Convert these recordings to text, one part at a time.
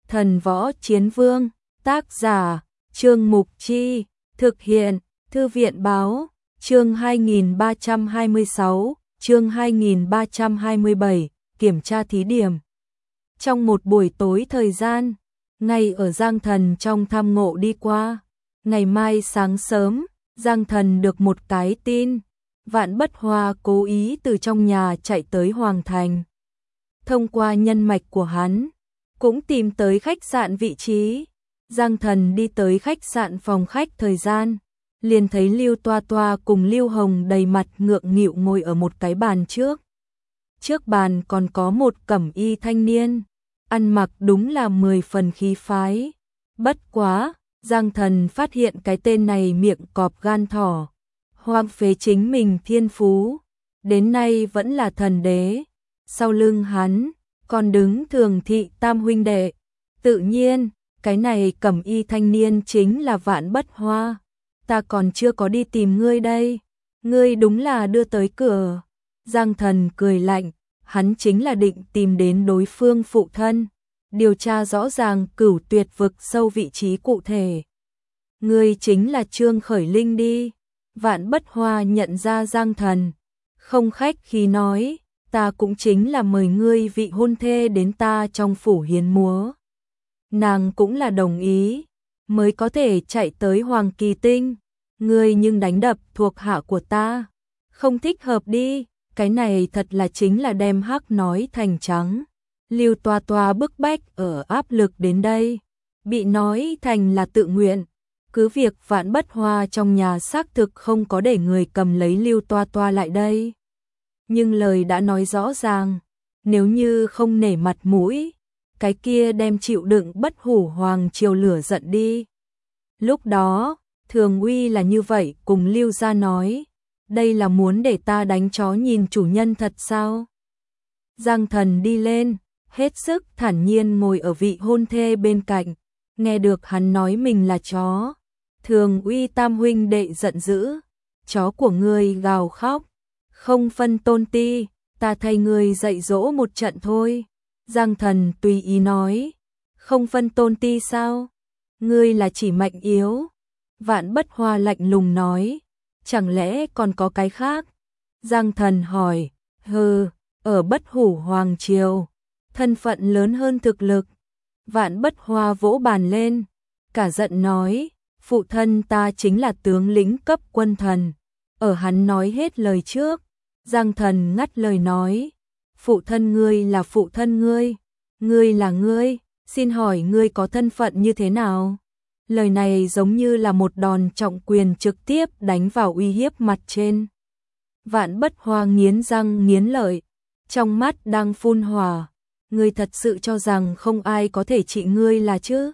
Thần Võ Chiến Vương, tác giả, Trương Mục Chi, thực hiện, Thư viện Báo, chương 2326, chương 2327, kiểm tra thí điểm. Trong một buổi tối thời gian, ngay ở Giang Thần trong tham ngộ đi qua, ngày mai sáng sớm, Giang Thần được một cái tin, Vạn Bất Hoa cố ý từ trong nhà chạy tới Hoàng Thành. Thông qua nhân mạch của hắn, cũng tìm tới khách sạn vị trí. Giang Thần đi tới khách sạn phòng khách thời gian, liền thấy Lưu Toa Toa cùng Lưu Hồng đầy mặt ngượng nghịu ngồi ở một cái bàn trước. Trước bàn còn có một cẩm y thanh niên, ăn mặc đúng là 10 phần khí phái. Bất quá, Giang Thần phát hiện cái tên này miệng cọp gan thỏ, hoang phế chính mình thiên phú, đến nay vẫn là thần đế. Sau lưng hắn còn đứng Thường Thị tam huynh đệ. Tự nhiên, cái này cẩm y thanh niên chính là Vạn Bất Hoa. Ta còn chưa có đi tìm ngươi đây, ngươi đúng là đưa tới cửa. Giang Thần cười lạnh, hắn chính là định tìm đến đối phương phụ thân, điều tra rõ ràng Cửu Tuyệt vực sâu vị trí cụ thể. Ngươi chính là Trương Khởi Linh đi. Vạn Bất Hoa nhận ra Giang Thần, không khách khí nói, ta cũng chính là mời ngươi vị hôn thê đến ta trong phủ hiến múa. Nàng cũng là đồng ý, mới có thể chạy tới Hoàng Kỳ Tinh. Ngươi nhưng đánh đập thuộc hạ của ta, không thích hợp đi, cái này thật là chính là đem hắc nói thành trắng. Lưu Toa Toa bức bách ở áp lực đến đây, bị nói thành là tự nguyện. Cứ việc Vạn Bất Hoa trong nhà xác thực không có để người cầm lấy Lưu Toa Toa lại đây, nhưng lời đã nói rõ ràng, nếu như không nể mặt mũi, cái kia đem chịu đựng Bất Hủ Hoàng triều lửa giận đi. Lúc đó, Thường Uy là như vậy cùng Lưu gia nói, đây là muốn để ta đánh chó nhìn chủ nhân thật sao? Giang Thần đi lên, hết sức thản nhiên ngồi ở vị hôn thê bên cạnh, nghe được hắn nói mình là chó. Thường Uy tam huynh đệ giận dữ, chó của ngươi gào khóc, không phân tôn ti, ta thay ngươi dạy dỗ một trận thôi. Giang Thần tùy ý nói, không phân tôn ti sao? Ngươi là chỉ mạnh yếu. Vạn Bất Hoa lạnh lùng nói, chẳng lẽ còn có cái khác? Giang Thần hỏi, hừ, ở Bất Hủ Hoàng triều, thân phận lớn hơn thực lực. Vạn Bất Hoa vỗ bàn lên, cả giận nói, phụ thân ta chính là tướng lĩnh cấp quân thần. Ở hắn nói hết lời trước, Giang Thần ngắt lời nói, phụ thân ngươi là phụ thân ngươi là ngươi, xin hỏi ngươi có thân phận như thế nào? Lời này giống như là một đòn trọng quyền trực tiếp đánh vào uy hiếp mặt trên. Vạn Bất Hoa nghiến răng nghiến lợi, trong mắt đang phun hỏa, ngươi thật sự cho rằng không ai có thể trị ngươi là chứ?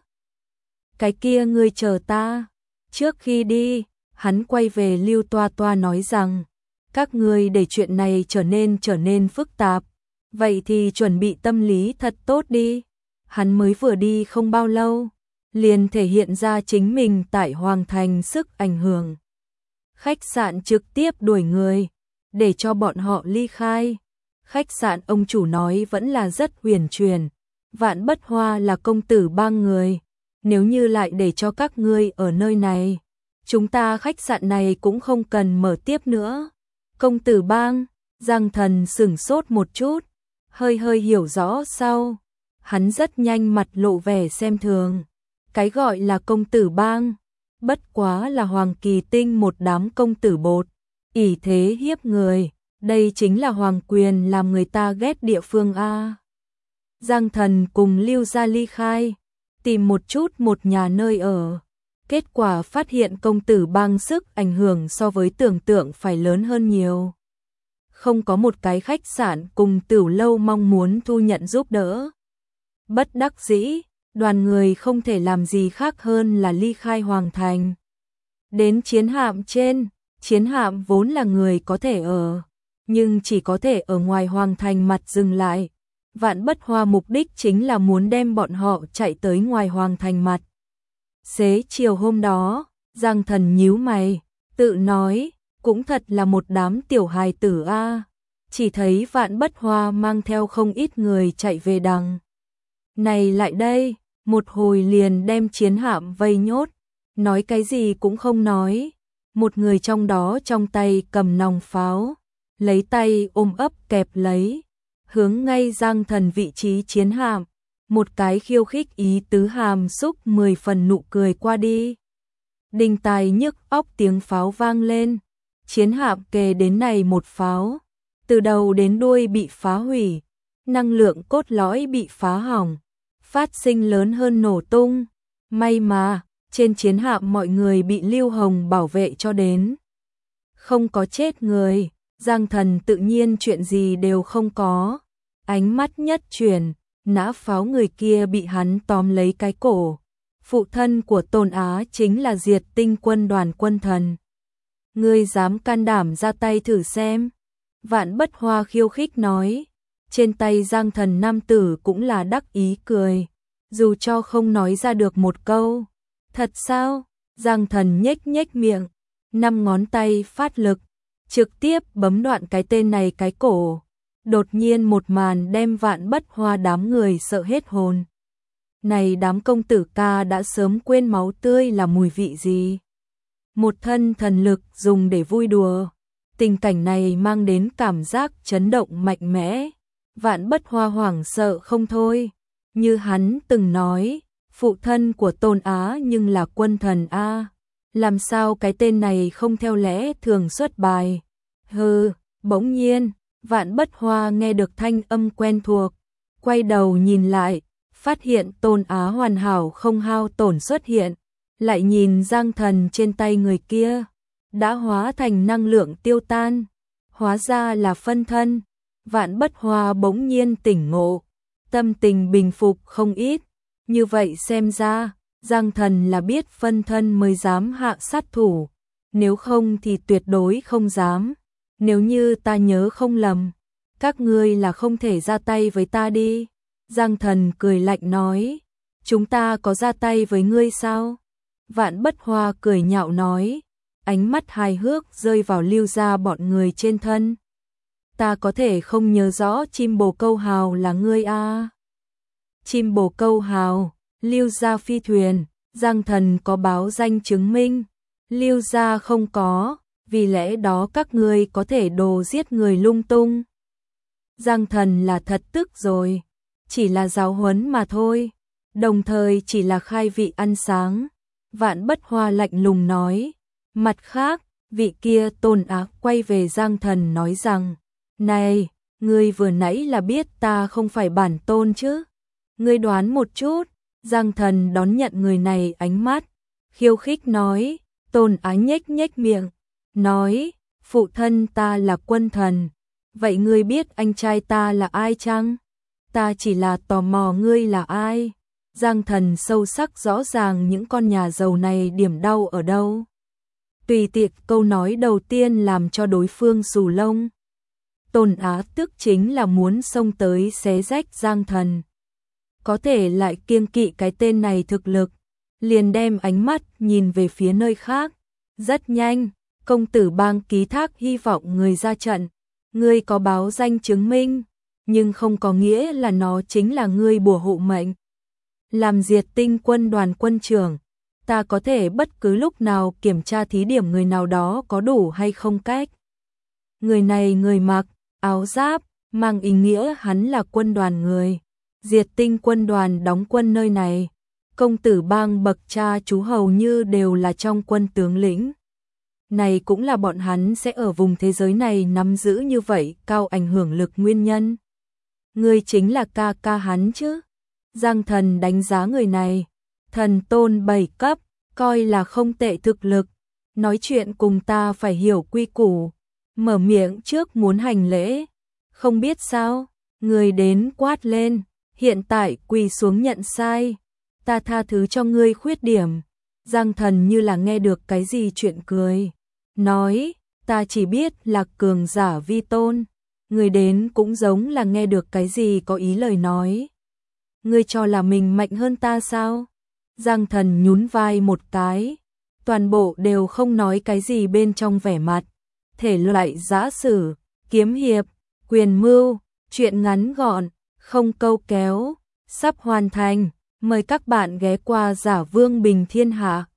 Cái kia ngươi chờ ta. Trước khi đi, hắn quay về Lưu Toa Toa nói rằng, các ngươi để chuyện này trở nên phức tạp, vậy thì chuẩn bị tâm lý thật tốt đi. Hắn mới vừa đi không bao lâu, liền thể hiện ra chính mình tại Hoàng Thành sức ảnh hưởng. Khách sạn trực tiếp đuổi người, để cho bọn họ ly khai. Khách sạn ông chủ nói vẫn là rất huyền truyền, Vạn Bất Hoa là công tử bang người, nếu như lại để cho các ngươi ở nơi này, chúng ta khách sạn này cũng không cần mở tiếp nữa. Công tử bang, Giang Thần sửng sốt một chút, hơi hiểu rõ sau, hắn rất nhanh mặt lộ vẻ xem thường. Cái gọi là công tử bang, bất quá là Hoàng Kỳ Tinh một đám công tử bột, ỷ thế hiếp người, đây chính là hoàng quyền làm người ta ghét địa phương a. Giang Thần cùng Lưu gia ly khai, tìm một chút một nhà nơi ở. Kết quả phát hiện công tử bang sức ảnh hưởng so với tưởng tượng phải lớn hơn nhiều. Không có một cái khách sạn cùng tiểu lâu mong muốn thu nhận giúp đỡ. Bất đắc dĩ, đoàn người không thể làm gì khác hơn là ly khai Hoàng Thành. Đến chiến hạm trên, chiến hạm vốn là người có thể ở, nhưng chỉ có thể ở ngoài Hoàng Thành mặt dừng lại. Vạn Bất Hoa mục đích chính là muốn đem bọn họ chạy tới ngoài Hoàng Thành mặt. Xế chiều hôm đó, Giang Thần nhíu mày, tự nói, cũng thật là một đám tiểu hài tử a. Chỉ thấy Vạn Bất Hoa mang theo không ít người chạy về đằng này lại đây, một hồi liền đem chiến hạm vây nhốt, nói cái gì cũng không nói. Một người trong đó trong tay cầm nòng pháo, lấy tay ôm ấp kẹp lấy, hướng ngay Giang Thần vị trí chiến hạm, một cái khiêu khích ý tứ hàm xúc 10 phần nụ cười qua đi. Đinh tai nhức óc tiếng pháo vang lên, chiến hạm kề đến này một pháo, từ đầu đến đuôi bị phá hủy, năng lượng cốt lõi bị phá hỏng, phát sinh lớn hơn nổ tung. May mà, trên chiến hạm mọi người bị Lưu Hồng bảo vệ cho đến. Không có chết người, Giang Thần tự nhiên chuyện gì đều không có. Ánh mắt nhất chuyển, nã pháo người kia bị hắn tóm lấy cái cổ. Phụ thân của Tôn Á chính là Diệt Tinh quân đoàn quân thần. Ngươi dám can đảm ra tay thử xem. Vạn Bất Hoa khiêu khích nói. Trên tay Giang Thần nam tử cũng là đắc ý cười, dù cho không nói ra được một câu. Thật sao? Giang Thần nhếch nhếch miệng, 5 ngón tay phát lực, trực tiếp bấm đoạn cái tên này cái cổ. Đột nhiên một màn đem Vạn Bất Hoa đám người sợ hết hồn. Này đám công tử ca đã sớm quên máu tươi là mùi vị gì. Một thân thần lực dùng để vui đùa. Tình cảnh này mang đến cảm giác chấn động mạnh mẽ. Vạn Bất Hoa hoảng sợ không thôi. Như hắn từng nói, phụ thân của Tôn Á nhưng là quân thần A. Làm sao cái tên này không theo lẽ thường xuất bài. Hừ, bỗng nhiên, Vạn Bất Hoa nghe được thanh âm quen thuộc. Quay đầu nhìn lại, phát hiện Tôn Á hoàn hảo không hao tổn xuất hiện. Lại nhìn Giang Thần trên tay người kia, đã hóa thành năng lượng tiêu tan. Hóa ra là phân thân. Vạn Bất Hoa bỗng nhiên tỉnh ngộ, tâm tình bình phục không ít. Như vậy xem ra, Giang Thần là biết phân thân mới dám hạ sát thủ, nếu không thì tuyệt đối không dám. Nếu như ta nhớ không lầm, các ngươi là không thể ra tay với ta đi. Giang Thần cười lạnh nói, chúng ta có ra tay với ngươi sao? Vạn Bất Hoa cười nhạo nói, ánh mắt hài hước rơi vào Lưu gia bọn người trên thân. Ta có thể không nhớ rõ chim bồ câu hào là ngươi a. Chim bồ câu hào, Lưu gia phi thuyền, Giang Thần có báo danh chứng minh, Lưu gia không có, vì lẽ đó các ngươi có thể đồ giết người lung tung. Giang Thần là thật tức rồi, chỉ là giáo huấn mà thôi, đồng thời chỉ là khai vị ăn sáng. Vạn Bất Hoa lạnh lùng nói, mặt khác, vị kia Tôn Á quay về Giang Thần nói rằng, này, ngươi vừa nãy là biết ta không phải bản tôn chứ? Ngươi đoán một chút. Giang Thần đón nhận người này ánh mắt, khiêu khích nói. Tôn Á nhếch nhếch miệng, nói, phụ thân ta là quân thần, vậy ngươi biết anh trai ta là ai chăng? Ta chỉ là tò mò ngươi là ai. Giang Thần sâu sắc rõ ràng những con nhà giàu này điểm đau ở đâu. Tùy tiện câu nói đầu tiên làm cho đối phương xù lông. Tôn Á tức chính là muốn xông tới xé rách Giang Thần. Có thể lại kiêng kỵ cái tên này thực lực, liền đem ánh mắt nhìn về phía nơi khác. Rất nhanh, công tử Bang ký thác hy vọng người ra trận. Ngươi có báo danh chứng minh, nhưng không có nghĩa là nó chính là ngươi bùa hộ mệnh. Làm Diệt Tinh quân đoàn quân trưởng, ta có thể bất cứ lúc nào kiểm tra thí điểm người nào đó có đủ hay không cách. Người này người mặc áo giáp, mang ý nghĩa hắn là quân đoàn người. Diệt Tinh quân đoàn đóng quân nơi này. Công tử Bang bậc cha chú hầu như đều là trong quân tướng lĩnh. Này cũng là bọn hắn sẽ ở vùng thế giới này nắm giữ như vậy cao ảnh hưởng lực nguyên nhân. Ngươi chính là ca ca hắn chứ? Giang Thần đánh giá người này, thần tôn 7 cấp, coi là không tệ thực lực. Nói chuyện cùng ta phải hiểu quy củ. Mở miệng trước muốn hành lễ. Không biết sao, người đến quát lên, hiện tại quỳ xuống nhận sai. Ta tha thứ cho ngươi khuyết điểm. Giang Thần như là nghe được cái gì chuyện cười. Nói, ta chỉ biết là cường giả vi tôn. Người đến cũng giống là nghe được cái gì có ý lời nói. Ngươi cho là mình mạnh hơn ta sao? Giang Thần nhún vai một cái. Toàn bộ đều không nói cái gì bên trong vẻ mặt. Thể loại giã sử, kiếm hiệp, quyền mưu, chuyện ngắn gọn, không câu kéo, sắp hoàn thành. Mời các bạn ghé qua Giả Vương Bình Thiên Hạ.